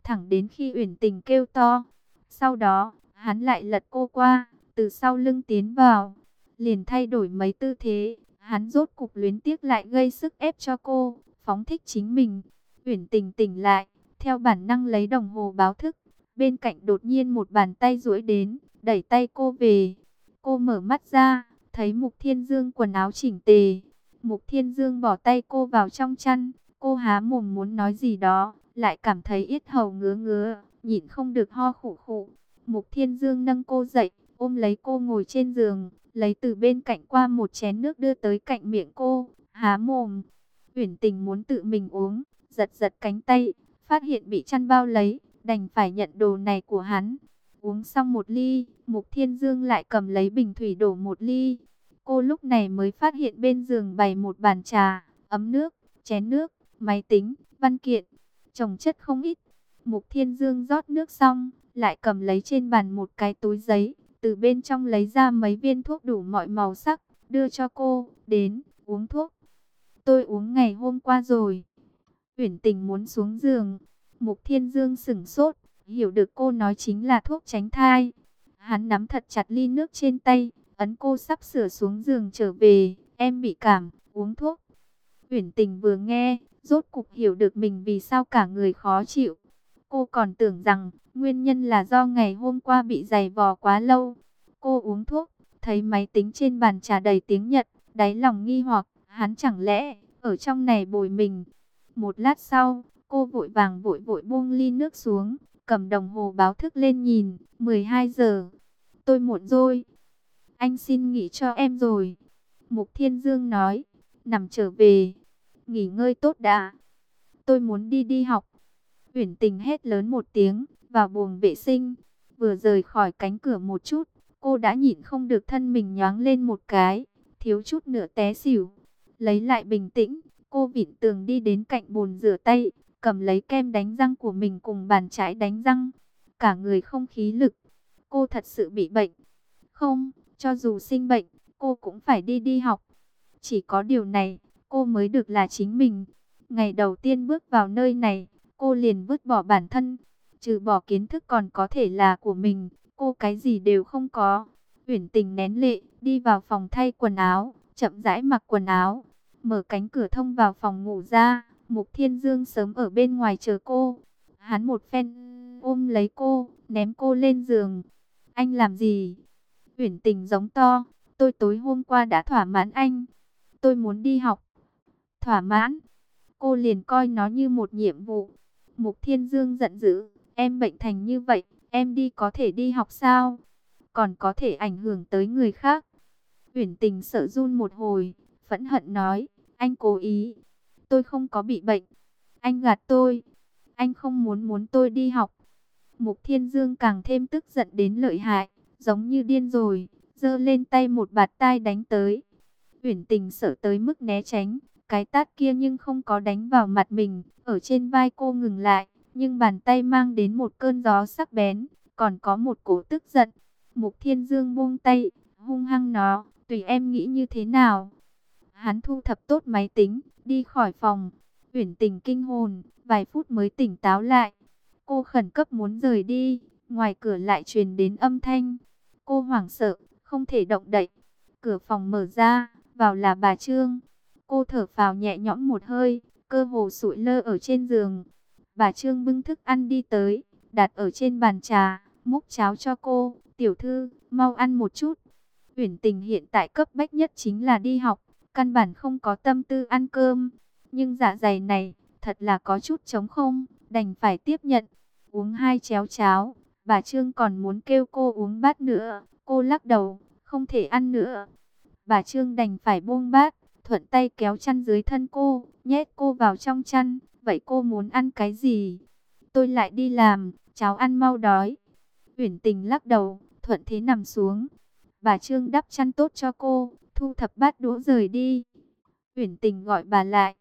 thẳng đến khi Uyển Tình kêu to. Sau đó, hắn lại lật cô qua, từ sau lưng tiến vào, liền thay đổi mấy tư thế. Hắn rốt cục luyến tiếc lại gây sức ép cho cô, phóng thích chính mình. Uyển Tình tỉnh lại, theo bản năng lấy đồng hồ báo thức. Bên cạnh đột nhiên một bàn tay duỗi đến, đẩy tay cô về. Cô mở mắt ra, thấy Mục Thiên Dương quần áo chỉnh tề. Mục Thiên Dương bỏ tay cô vào trong chăn. Cô há mồm muốn nói gì đó, lại cảm thấy yết hầu ngứa ngứa, nhịn không được ho khụ khụ. Mục Thiên Dương nâng cô dậy, ôm lấy cô ngồi trên giường, lấy từ bên cạnh qua một chén nước đưa tới cạnh miệng cô, há mồm. Uyển Tình muốn tự mình uống, giật giật cánh tay, phát hiện bị chăn bao lấy, đành phải nhận đồ này của hắn. Uống xong một ly, Mục Thiên Dương lại cầm lấy bình thủy đổ một ly. Cô lúc này mới phát hiện bên giường bày một bàn trà, ấm nước, chén nước, máy tính, văn kiện, chồng chất không ít. Mục Thiên Dương rót nước xong, lại cầm lấy trên bàn một cái túi giấy, từ bên trong lấy ra mấy viên thuốc đủ mọi màu sắc, đưa cho cô, đến, uống thuốc. Tôi uống ngày hôm qua rồi. Uyển Tình muốn xuống giường. Mục Thiên Dương sửng sốt, hiểu được cô nói chính là thuốc tránh thai. Hắn nắm thật chặt ly nước trên tay, ấn cô sắp sửa xuống giường trở về. Em bị cảm, uống thuốc. Uyển Tình vừa nghe, rốt cục hiểu được mình vì sao cả người khó chịu. Cô còn tưởng rằng nguyên nhân là do ngày hôm qua bị giày vò quá lâu. Cô uống thuốc, thấy máy tính trên bàn trà đầy tiếng Nhật, đáy lòng nghi hoặc, hắn chẳng lẽ ở trong này bồi mình. Một lát sau, cô vội vàng vội vội buông ly nước xuống, cầm đồng hồ báo thức lên nhìn, 12 giờ. Tôi muộn rồi. Anh xin nghỉ cho em rồi. Mục Thiên Dương nói, nằm trở về. Nghỉ ngơi tốt đã. Tôi muốn đi học. Uyển Tình hét lớn một tiếng, vào buồng vệ sinh. Vừa rời khỏi cánh cửa một chút, cô đã nhịn không được thân mình nhoáng lên một cái, thiếu chút nữa té xỉu. Lấy lại bình tĩnh, cô vịn tường đi đến cạnh bồn rửa tay, cầm lấy kem đánh răng của mình cùng bàn chải đánh răng. Cả người không khí lực. Cô thật sự bị bệnh. Không, cho dù sinh bệnh, cô cũng phải đi học. Chỉ có điều này, cô mới được là chính mình. Ngày đầu tiên bước vào nơi này, cô liền vứt bỏ bản thân. Trừ bỏ kiến thức còn có thể là của mình, cô cái gì đều không có. Uyển Tình nén lệ, đi vào phòng thay quần áo, chậm rãi mặc quần áo. Mở cánh cửa thông vào phòng ngủ ra, Mục Thiên Dương sớm ở bên ngoài chờ cô. Hắn một phen ôm lấy cô, ném cô lên giường. Anh làm gì? Uyển Tình giống to, tôi tối hôm qua đã thỏa mãn anh. Tôi muốn đi học. Thỏa mãn? Cô liền coi nó như một nhiệm vụ. Mục Thiên Dương giận dữ, em bệnh thành như vậy, em đi có thể đi học sao? Còn có thể ảnh hưởng tới người khác. Uyển Tình sợ run một hồi, phẫn hận nói, anh cố ý. Tôi không có bị bệnh. Anh gạt tôi. Anh không muốn tôi đi học. Mục Thiên Dương càng thêm tức giận đến lợi hại, giống như điên rồi, giơ lên tay một bạt tai đánh tới. Uyển Tình sợ tới mức né tránh, cái tát kia nhưng không có đánh vào mặt mình, ở trên vai cô ngừng lại, nhưng bàn tay mang đến một cơn gió sắc bén, còn có một cỗ tức giận. Mục Thiên Dương buông tay, hung hăng nó, tùy em nghĩ như thế nào. Hắn thu thập tốt máy tính, đi khỏi phòng. Uyển Tình kinh hồn, vài phút mới tỉnh táo lại. Cô khẩn cấp muốn rời đi, ngoài cửa lại truyền đến âm thanh. Cô hoảng sợ, không thể động đậy. Cửa phòng mở ra, vào là bà Trương. Cô thở phào nhẹ nhõm một hơi, cơ hồ sụi lơ ở trên giường. Bà Trương bưng thức ăn đi tới, đặt ở trên bàn trà, múc cháo cho cô. Tiểu thư, mau ăn một chút. Uyển Tình hiện tại cấp bách nhất chính là đi học, căn bản không có tâm tư ăn cơm. Nhưng dạ dày này, thật là có chút trống không, đành phải tiếp nhận. Uống 2 chén cháo, bà Trương còn muốn kêu cô uống bát nữa. Cô lắc đầu, không thể ăn nữa. Bà Trương đành phải buông bát, thuận tay kéo chăn dưới thân cô, nhét cô vào trong chăn. Vậy cô muốn ăn cái gì? Tôi lại đi làm, cháu ăn mau đói. Uyển Tình lắc đầu, thuận thế nằm xuống. Bà Trương đắp chăn tốt cho cô, thu thập bát đũa rời đi. Uyển Tình gọi bà lại,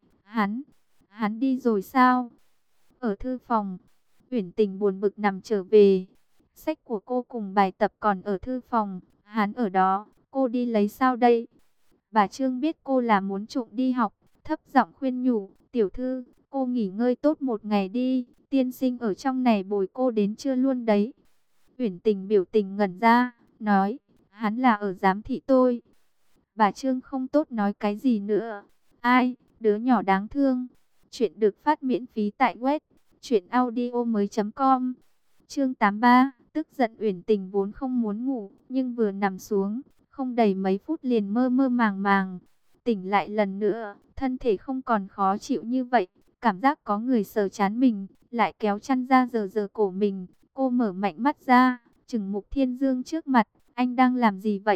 hắn đi rồi sao? Ở thư phòng, Uyển Tình buồn bực nằm trở về. Sách của cô cùng bài tập còn ở thư phòng, hắn ở đó, cô đi lấy sao đây? Bà Trương biết cô là muốn trộm đi học, thấp giọng khuyên nhủ, tiểu thư, cô nghỉ ngơi tốt một ngày đi, tiên sinh ở trong này bồi cô đến trưa luôn đấy. Uyển Tình biểu tình ngẩn ra, nói, hắn là ở giám thị tôi. Bà Trương không tốt nói cái gì nữa. Ai, đứa nhỏ đáng thương. Chuyện được phát miễn phí tại web truyệnaudiomoi.com. Chương 83, tức giận. Uyển Tình vốn không muốn ngủ, nhưng vừa nằm xuống, không đầy mấy phút liền mơ mơ màng màng. Tỉnh lại lần nữa, thân thể không còn khó chịu như vậy, cảm giác có người sờ trán mình, lại kéo chăn ra giờ giờ cổ mình. Cô mở mạnh mắt ra, chừng Mục Thiên Dương trước mặt, anh đang làm gì vậy?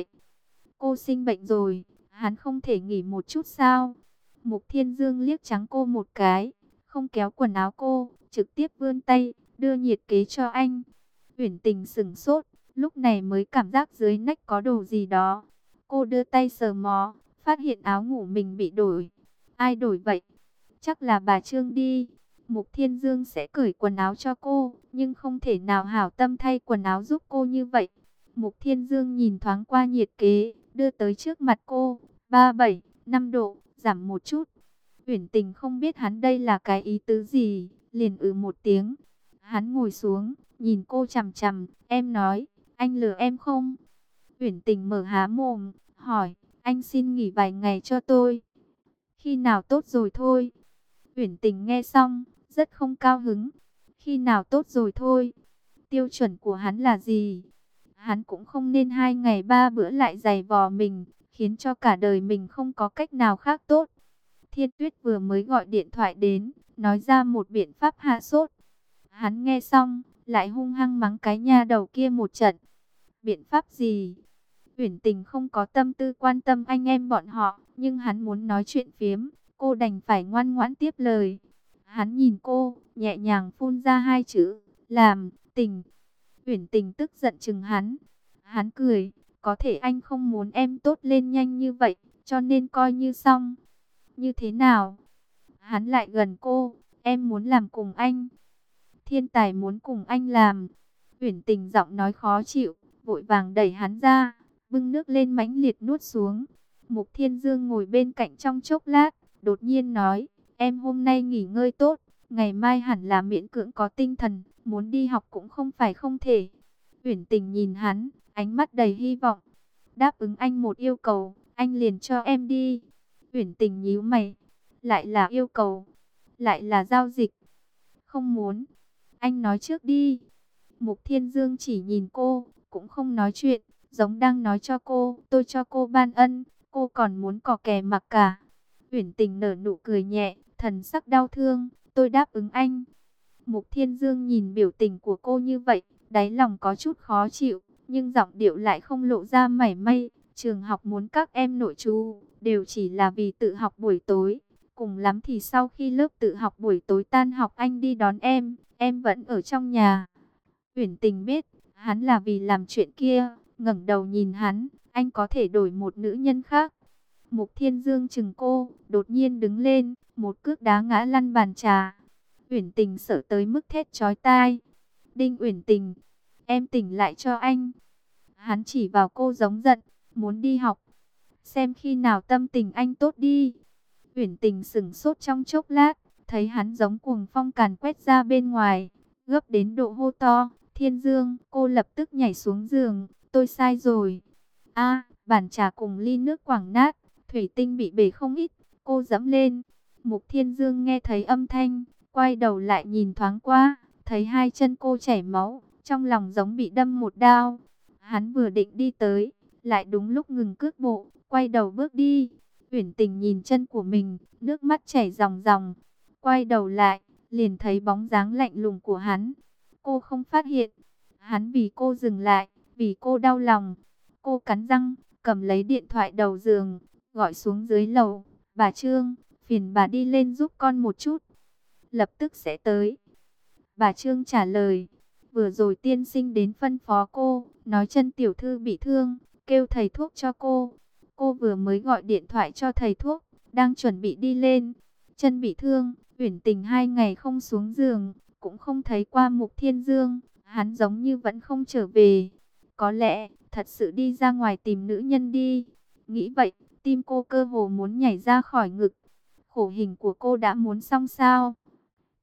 Cô sinh bệnh rồi, hắn không thể nghỉ một chút sao? Mục Thiên Dương liếc trắng cô một cái, không kéo quần áo cô, trực tiếp vươn tay, đưa nhiệt kế cho anh. Uyển Tình sững sốt, lúc này mới cảm giác dưới nách có đồ gì đó. Cô đưa tay sờ mó, phát hiện áo ngủ mình bị đổi. Ai đổi vậy? Chắc là bà Trương đi. Mục Thiên Dương sẽ cởi quần áo cho cô, nhưng không thể nào hảo tâm thay quần áo giúp cô như vậy. Mục Thiên Dương nhìn thoáng qua nhiệt kế, đưa tới trước mặt cô. 37, 5 độ, giảm một chút. Uyển Tình không biết hắn đây là cái ý tứ gì, liền một tiếng. Hắn ngồi xuống, nhìn cô chằm chằm, em nói, anh lừa em không? Uyển Tình mở há mồm, hỏi, anh xin nghỉ vài ngày cho tôi. Khi nào tốt rồi thôi. Uyển Tình nghe xong, rất không cao hứng. Khi nào tốt rồi thôi. Tiêu chuẩn của hắn là gì? Hắn cũng không nên 2 ngày 3 bữa lại giày vò mình, khiến cho cả đời mình không có cách nào khác tốt. Thiên Tuyết vừa mới gọi điện thoại đến, nói ra một biện pháp hạ sốt. Hắn nghe xong, lại hung hăng mắng cái nha đầu kia một trận. Biện pháp gì? Uyển Tình không có tâm tư quan tâm anh em bọn họ, nhưng hắn muốn nói chuyện phiếm, cô đành phải ngoan ngoãn tiếp lời. Hắn nhìn cô, nhẹ nhàng phun ra 2 chữ, làm, tình. Uyển Tình tức giận chừng hắn. Hắn cười, có thể anh không muốn em tốt lên nhanh như vậy, cho nên coi như xong. Như thế nào? Hắn lại gần cô, em muốn làm cùng anh. Thiên tài muốn cùng anh làm. Uyển Tình giọng nói khó chịu, vội vàng đẩy hắn ra, bưng nước lên mãnh liệt nuốt xuống. Mục Thiên Dương ngồi bên cạnh trong chốc lát, đột nhiên nói, em hôm nay nghỉ ngơi tốt, ngày mai hẳn là miễn cưỡng có tinh thần, muốn đi học cũng không phải không thể. Uyển Tình nhìn hắn, ánh mắt đầy hy vọng. Đáp ứng anh một yêu cầu, anh liền cho em đi. Uyển Tình nhíu mày, lại là yêu cầu, lại là giao dịch. Không muốn, anh nói trước đi. Mục Thiên Dương chỉ nhìn cô, cũng không nói chuyện, giống đang nói cho cô, tôi cho cô ban ân, cô còn muốn cò kè mặc cả. Uyển Tình nở nụ cười nhẹ, thần sắc đau thương, tôi đáp ứng anh. Mục Thiên Dương nhìn biểu tình của cô như vậy, đáy lòng có chút khó chịu, nhưng giọng điệu lại không lộ ra mảy may. Trường học muốn các em nội trú, đều chỉ là vì tự học buổi tối. Cùng lắm thì sau khi lớp tự học buổi tối tan học anh đi đón em vẫn ở trong nhà. Uyển Tình biết, hắn là vì làm chuyện kia, ngẩng đầu nhìn hắn, anh có thể đổi một nữ nhân khác. Mục Thiên Dương chừng cô, đột nhiên đứng lên, một cước đá ngã lăn bàn trà. Uyển Tình sợ tới mức thét chói tai. Đinh Uyển Tình, em tỉnh lại cho anh. Hắn chỉ vào cô giống giận, muốn đi học. Xem khi nào tâm tình anh tốt đi. Uyển Tình sững sốt trong chốc lát, thấy hắn giống cuồng phong càn quét ra bên ngoài, gấp đến độ hô to, Thiên Dương, cô lập tức nhảy xuống giường, tôi sai rồi. A, bàn trà cùng ly nước quẳng nát, thủy tinh bị bể không ít, cô dẫm lên. Mục Thiên Dương nghe thấy âm thanh, quay đầu lại nhìn thoáng qua, thấy 2 chân cô chảy máu, trong lòng giống bị đâm một đao. Hắn vừa định đi tới, lại đúng lúc ngừng cước bộ, quay đầu bước đi. Uyển Tình nhìn chân của mình, nước mắt chảy ròng ròng. Quay đầu lại, liền thấy bóng dáng lạnh lùng của hắn. Cô không phát hiện. Hắn vì cô dừng lại, vì cô đau lòng. Cô cắn răng, cầm lấy điện thoại đầu giường, gọi xuống dưới lầu. Bà Trương, phiền bà đi lên giúp con một chút. Lập tức sẽ tới. Bà Trương trả lời. Vừa rồi tiên sinh đến phân phó cô, nói chân tiểu thư bị thương, kêu thầy thuốc cho cô. Cô vừa mới gọi điện thoại cho thầy thuốc, đang chuẩn bị đi lên. Chân bị thương, Uyển Tình 2 ngày không xuống giường, cũng không thấy qua Mục Thiên Dương. Hắn giống như vẫn không trở về. Có lẽ, thật sự đi ra ngoài tìm nữ nhân đi. Nghĩ vậy, tim cô cơ hồ muốn nhảy ra khỏi ngực. Khổ hình của cô đã muốn xong sao?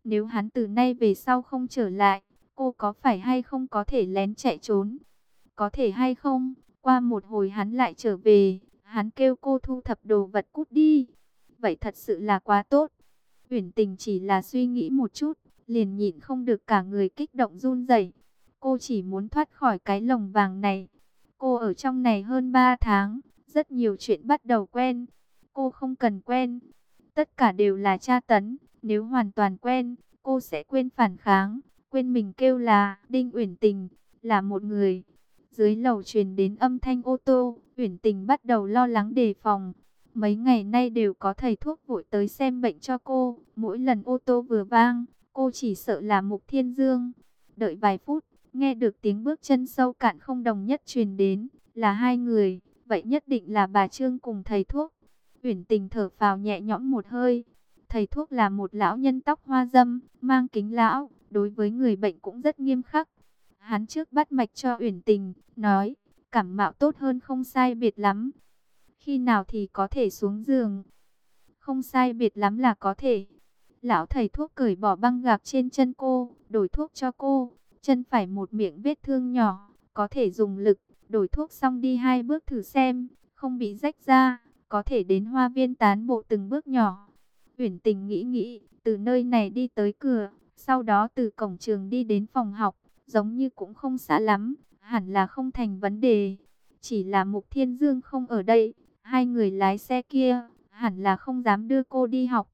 Nếu hắn từ nay về sau không trở lại, cô có phải hay không có thể lén chạy trốn? Có thể hay không? Qua một hồi hắn lại trở về, hắn kêu cô thu thập đồ vật cút đi. Vậy thật sự là quá tốt. Uyển Tình chỉ là suy nghĩ một chút, liền nhịn không được cả người kích động run rẩy. Cô chỉ muốn thoát khỏi cái lồng vàng này. Cô ở trong này hơn 3 tháng, rất nhiều chuyện bắt đầu quen. Cô không cần quen. Tất cả đều là tra tấn. Nếu hoàn toàn quen, cô sẽ quên phản kháng, quên mình kêu là Đinh Uyển Tình, là một người. Dưới lầu truyền đến âm thanh ô tô, Uyển Tình bắt đầu lo lắng đề phòng. Mấy ngày nay đều có thầy thuốc vội tới xem bệnh cho cô. Mỗi lần ô tô vừa vang, cô chỉ sợ là Mục Thiên Dương. Đợi vài phút, nghe được tiếng bước chân sâu cạn không đồng nhất truyền đến, là hai người. Vậy nhất định là bà Trương cùng thầy thuốc. Uyển Tình thở phào nhẹ nhõm một hơi. Thầy thuốc là một lão nhân tóc hoa râm, mang kính lão, đối với người bệnh cũng rất nghiêm khắc. Hắn trước bắt mạch cho Uyển Tình, nói, cảm mạo tốt hơn không sai biệt lắm. Khi nào thì có thể xuống giường? Không sai biệt lắm là có thể. Lão thầy thuốc cởi bỏ băng gạc trên chân cô, đổi thuốc cho cô. Chân phải một miệng vết thương nhỏ, có thể dùng lực, đổi thuốc xong đi 2 bước thử xem, không bị rách ra, có thể đến hoa viên tán bộ từng bước nhỏ. Uyển Tình nghĩ nghĩ, từ nơi này đi tới cửa, sau đó từ cổng trường đi đến phòng học, giống như cũng không xa lắm, hẳn là không thành vấn đề. Chỉ là Mục Thiên Dương không ở đây, hai người lái xe kia, hẳn là không dám đưa cô đi học.